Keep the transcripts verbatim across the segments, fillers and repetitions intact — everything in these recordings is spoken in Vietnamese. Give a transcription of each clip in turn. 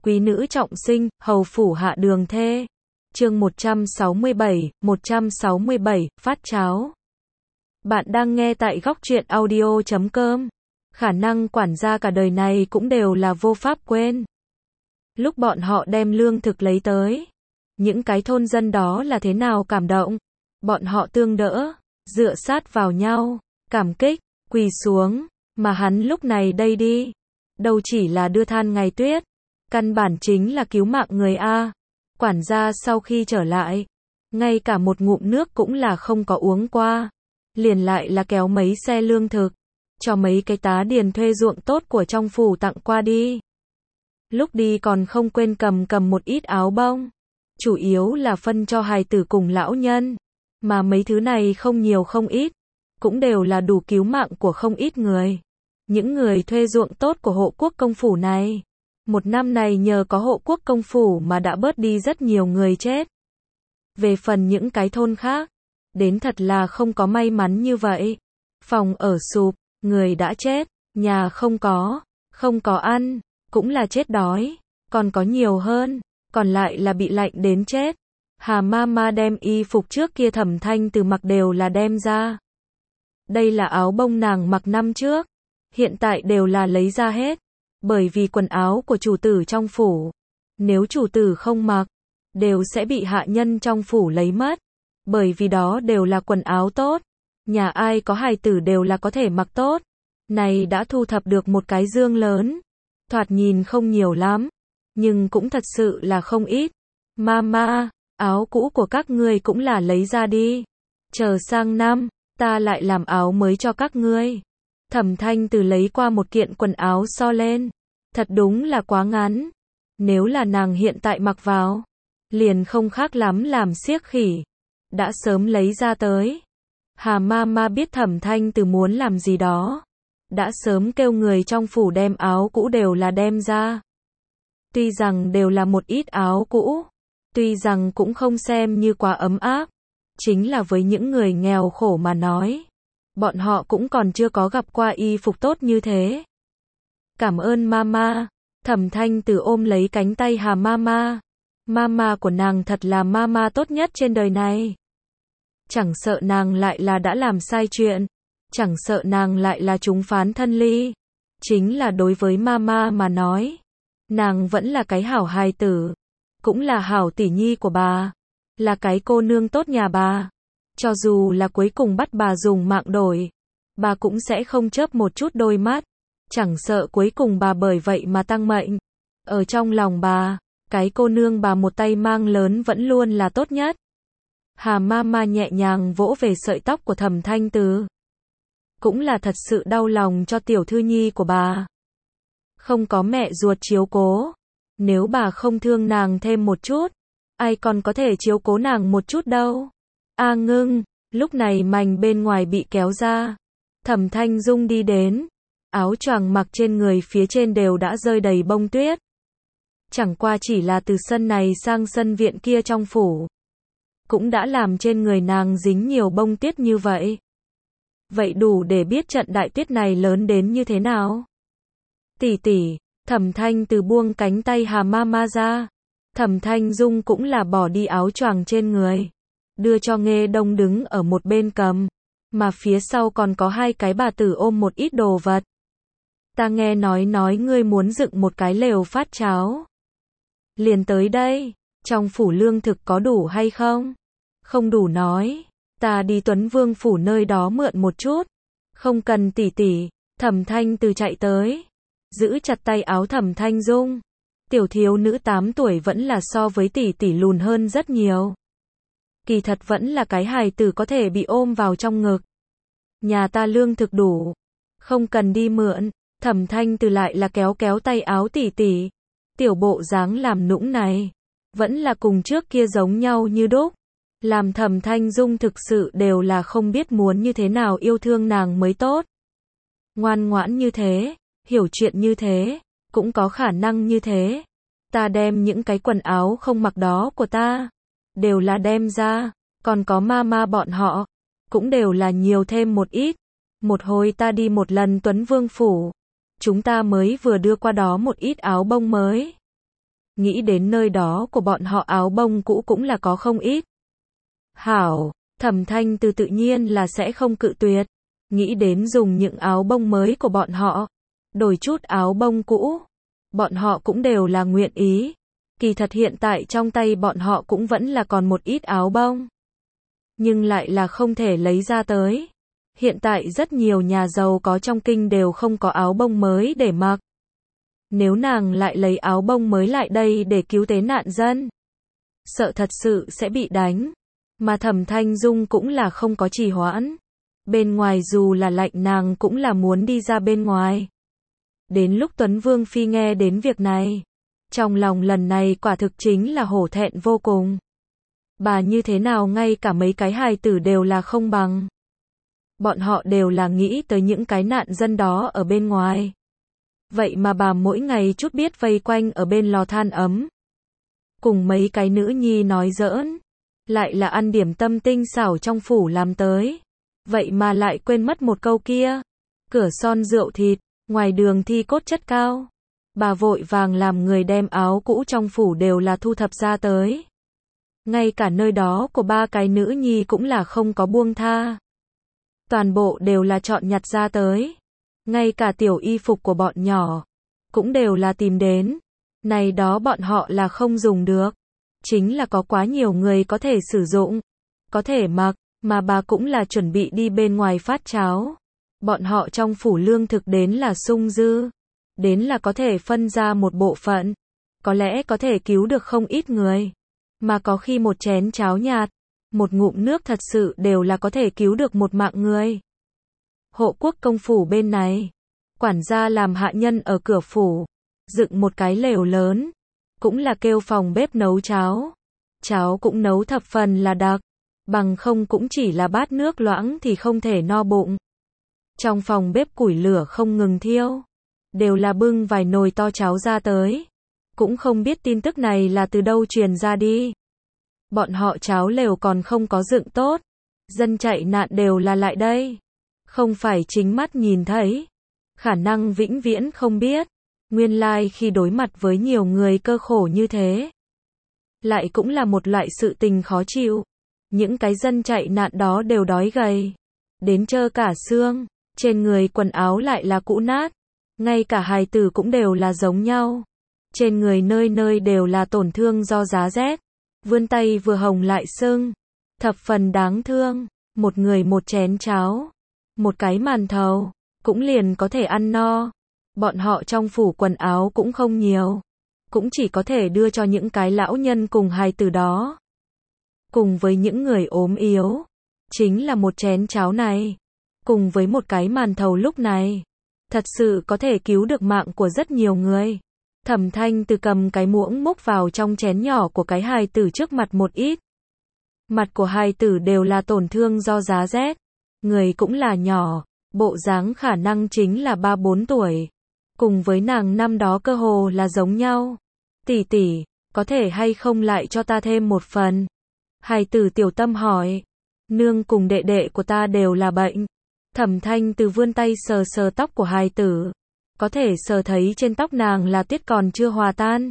Quý nữ trọng sinh, hầu phủ hạ đường thê. Chương một trăm sáu mươi bảy, một trăm sáu mươi bảy, phát cháo. Bạn đang nghe tại góc truyện audio chấm com. Khả năng quản gia cả đời này cũng đều là vô pháp quên. Lúc bọn họ đem lương thực lấy tới, những cái thôn dân đó là thế nào cảm động. Bọn họ tương đỡ, dựa sát vào nhau, cảm kích, quỳ xuống, mà hắn lúc này đây đi. Đâu chỉ là đưa than ngày tuyết, căn bản chính là cứu mạng người A. Quản gia sau khi trở lại, ngay cả một ngụm nước cũng là không có uống qua. Liền lại là kéo mấy xe lương thực, cho mấy cái tá điền thuê ruộng tốt của trong phủ tặng qua đi. Lúc đi còn không quên cầm cầm một ít áo bông. Chủ yếu là phân cho hài tử cùng lão nhân. Mà mấy thứ này không nhiều không ít, cũng đều là đủ cứu mạng của không ít người. Những người thuê ruộng tốt của hộ quốc công phủ này, một năm này nhờ có hộ quốc công phủ mà đã bớt đi rất nhiều người chết. Về phần những cái thôn khác, đến thật là không có may mắn như vậy. Phòng ở sụp, người đã chết, nhà không có, không có ăn, cũng là chết đói, còn có nhiều hơn, còn lại là bị lạnh đến chết. Hà Mama đem y phục trước kia Thẩm Thanh Từ mặc đều là đem ra. Đây là áo bông nàng mặc năm trước, hiện tại đều là lấy ra hết, bởi vì quần áo của chủ tử trong phủ, nếu chủ tử không mặc, đều sẽ bị hạ nhân trong phủ lấy mất, bởi vì đó đều là quần áo tốt, nhà ai có hài tử đều là có thể mặc tốt. Này đã thu thập được một cái dương lớn, thoạt nhìn không nhiều lắm, nhưng cũng thật sự là không ít. Mama, áo cũ của các ngươi cũng là lấy ra đi, chờ sang năm, ta lại làm áo mới cho các ngươi. Thẩm Thanh Từ lấy qua một kiện quần áo so lên, thật đúng là quá ngắn, nếu là nàng hiện tại mặc vào, liền không khác lắm làm xiếc khỉ, đã sớm lấy ra tới. Hà Mama biết Thẩm Thanh Từ muốn làm gì đó, đã sớm kêu người trong phủ đem áo cũ đều là đem ra. Tuy rằng đều là một ít áo cũ, tuy rằng cũng không xem như quá ấm áp, chính là với những người nghèo khổ mà nói, bọn họ cũng còn chưa có gặp qua y phục tốt như thế. Cảm ơn Mama. Thẩm Thanh Từ ôm lấy cánh tay Hà Mama. Mama của nàng thật là Mama tốt nhất trên đời này. Chẳng sợ nàng lại là đã làm sai chuyện, chẳng sợ nàng lại là trúng phán thân ly. Chính là đối với Mama mà nói, nàng vẫn là cái hảo hài tử, cũng là hảo tỷ nhi của bà, là cái cô nương tốt nhà bà. Cho dù là cuối cùng bắt bà dùng mạng đổi, bà cũng sẽ không chớp một chút đôi mắt, chẳng sợ cuối cùng bà bởi vậy mà tăng mệnh. Ở trong lòng bà, cái cô nương bà một tay mang lớn vẫn luôn là tốt nhất. Hà Mama nhẹ nhàng vỗ về sợi tóc của Thẩm Thanh Từ, cũng là thật sự đau lòng cho tiểu thư nhi của bà. Không có mẹ ruột chiếu cố, nếu bà không thương nàng thêm một chút, ai còn có thể chiếu cố nàng một chút đâu. A Ngưng, lúc này mành bên ngoài bị kéo ra, Thẩm Thanh Dung đi đến, áo choàng mặc trên người phía trên đều đã rơi đầy bông tuyết. Chẳng qua chỉ là từ sân này sang sân viện kia trong phủ, cũng đã làm trên người nàng dính nhiều bông tuyết như vậy. Vậy đủ để biết trận đại tuyết này lớn đến như thế nào. Tỷ tỷ, Thẩm Thanh Từ buông cánh tay Hà Mama ra, Thẩm Thanh Dung cũng là bỏ đi áo choàng trên người, đưa cho Nghê Đông đứng ở một bên cầm, mà phía sau còn có hai cái bà tử ôm một ít đồ vật. Ta nghe nói nói ngươi muốn dựng một cái lều phát cháo. Liền tới đây, trong phủ lương thực có đủ hay không? Không đủ nói, ta đi Tuấn Vương phủ nơi đó mượn một chút. Không cần tỷ tỷ. Thẩm Thanh Từ chạy tới, giữ chặt tay áo Thẩm Thanh Dung. Tiểu thiếu nữ tám tuổi vẫn là so với tỷ tỷ lùn hơn rất nhiều. Kỳ thật vẫn là cái hài tử có thể bị ôm vào trong ngực. Nhà ta lương thực đủ, không cần đi mượn. Thẩm Thanh Từ lại là kéo kéo tay áo tỷ tỷ. Tiểu bộ dáng làm nũng này, vẫn là cùng trước kia giống nhau như đúc. Làm Thẩm Thanh Dung thực sự đều là không biết muốn như thế nào yêu thương nàng mới tốt. Ngoan ngoãn như thế, hiểu chuyện như thế, cũng có khả năng như thế. Ta đem những cái quần áo không mặc đó của ta, đều là đem ra, còn có Mama bọn họ, cũng đều là nhiều thêm một ít. Một hồi ta đi một lần Tuấn Vương phủ, chúng ta mới vừa đưa qua đó một ít áo bông mới. nghĩ đến nơi đó của bọn họ áo bông cũ cũng là có không ít. Hảo, Thẩm Thanh Từ tự nhiên là sẽ không cự tuyệt, nghĩ đến dùng những áo bông mới của bọn họ, đổi chút áo bông cũ, bọn họ cũng đều là nguyện ý. Kỳ thật hiện tại trong tay bọn họ cũng vẫn là còn một ít áo bông, nhưng lại là không thể lấy ra tới. Hiện tại rất nhiều nhà giàu có trong kinh đều không có áo bông mới để mặc. Nếu nàng lại lấy áo bông mới lại đây để cứu tế nạn dân, sợ thật sự sẽ bị đánh. Mà Thẩm Thanh Dung cũng là không có trì hoãn. Bên ngoài dù là lạnh nàng cũng là muốn đi ra bên ngoài. Đến lúc Tuấn Vương Phi nghe đến việc này, trong lòng lần này quả thực chính là hổ thẹn vô cùng. Bà như thế nào ngay cả mấy cái hài tử đều là không bằng. Bọn họ đều là nghĩ tới những cái nạn dân đó ở bên ngoài. Vậy mà bà mỗi ngày chút biết vây quanh ở bên lò than ấm. Cùng mấy cái nữ nhi nói giỡn. Lại là ăn điểm tâm tinh xảo trong phủ làm tới. Vậy mà lại quên mất một câu kia. Cửa son rượu thịt, ngoài đường thi cốt chất cao. Bà vội vàng làm người đem áo cũ trong phủ đều là thu thập ra tới. Ngay cả nơi đó của ba cái nữ nhi cũng là không có buông tha. Toàn bộ đều là chọn nhặt ra tới. Ngay cả tiểu y phục của bọn nhỏ, cũng đều là tìm đến. Này đó bọn họ là không dùng được. Chính là có quá nhiều người có thể sử dụng, có thể mặc, mà bà cũng là chuẩn bị đi bên ngoài phát cháo. Bọn họ trong phủ lương thực đến là sung dư. Đến là có thể phân ra một bộ phận. Có lẽ có thể cứu được không ít người. Mà có khi một chén cháo nhạt, một ngụm nước thật sự đều là có thể cứu được một mạng người. Hộ quốc công phủ bên này, quản gia làm hạ nhân ở cửa phủ, dựng một cái lều lớn, cũng là kêu phòng bếp nấu cháo. Cháo cũng nấu thập phần là đặc, bằng không cũng chỉ là bát nước loãng thì không thể no bụng. Trong phòng bếp củi lửa không ngừng thiêu, đều là bưng vài nồi to cháo ra tới. Cũng không biết tin tức này là từ đâu truyền ra đi. Bọn họ cháo lều còn không có dựng tốt, dân chạy nạn đều là lại đây. Không phải chính mắt nhìn thấy, khả năng vĩnh viễn không biết. Nguyên lai khi đối mặt với nhiều người cơ khổ như thế, lại cũng là một loại sự tình khó chịu. Những cái dân chạy nạn đó đều đói gầy, đến trơ cả xương, trên người quần áo lại là cũ nát, ngay cả hài tử cũng đều là giống nhau. Trên người nơi nơi đều là tổn thương do giá rét, vươn tay vừa hồng lại sưng, thập phần đáng thương. Một người một chén cháo, một cái màn thầu, cũng liền có thể ăn no. Bọn họ trong phủ quần áo cũng không nhiều, cũng chỉ có thể đưa cho những cái lão nhân cùng hài tử đó. Cùng với những người ốm yếu, chính là một chén cháo này, cùng với một cái màn thầu lúc này, thật sự có thể cứu được mạng của rất nhiều người. Thẩm Thanh Từ cầm cái muỗng múc vào trong chén nhỏ của cái hài tử trước mặt một ít. Mặt của hài tử đều là tổn thương do giá rét, người cũng là nhỏ, bộ dáng khả năng chính là ba bốn tuổi. Cùng với nàng năm đó cơ hồ là giống nhau. Tỷ tỷ, có thể hay không lại cho ta thêm một phần? Hài tử tiểu tâm hỏi. Nương cùng đệ đệ của ta đều là bệnh. Thẩm Thanh Từ vươn tay sờ sờ tóc của hài tử. Có thể sờ thấy trên tóc nàng là tiết còn chưa hòa tan.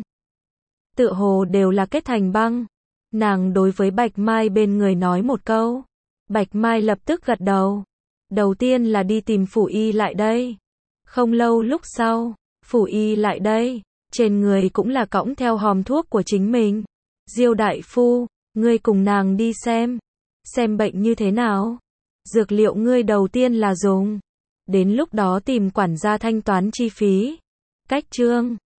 Tựa hồ đều là kết thành băng. Nàng đối với Bạch Mai bên người nói một câu. Bạch Mai lập tức gật đầu. Đầu tiên là đi tìm phủ y lại đây. Không lâu lúc sau, phủ y lại đây. Trên người cũng là cõng theo hòm thuốc của chính mình. Diêu đại phu, ngươi cùng nàng đi xem. Xem bệnh như thế nào. Dược liệu ngươi đầu tiên là dùng. Đến lúc đó tìm quản gia thanh toán chi phí. Cách chương